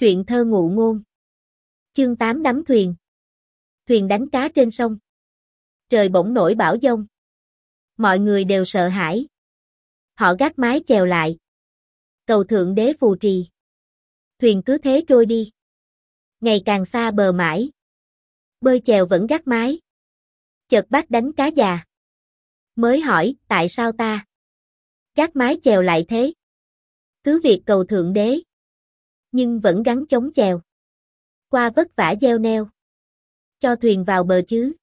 Truyện thơ ngụ ngôn. Chương 8 đắm thuyền. Thuyền đánh cá trên sông. Trời bỗng nổi bão giông. Mọi người đều sợ hãi. Họ gác mái chèo lại. Cầu Thượng Đế phù trì. Thuyền cứ thế trôi đi. Ngày càng xa bờ mãi. Bơi chèo vẫn gác mái. Chợt bác đánh cá già. Mới hỏi, tại sao ta gác mái chèo lại thế? Cứ việc cầu Thượng Đế. Nhưng vẫn gắng chống chèo. Qua vất vả gieo neo. Cho thuyền vào bờ chứ.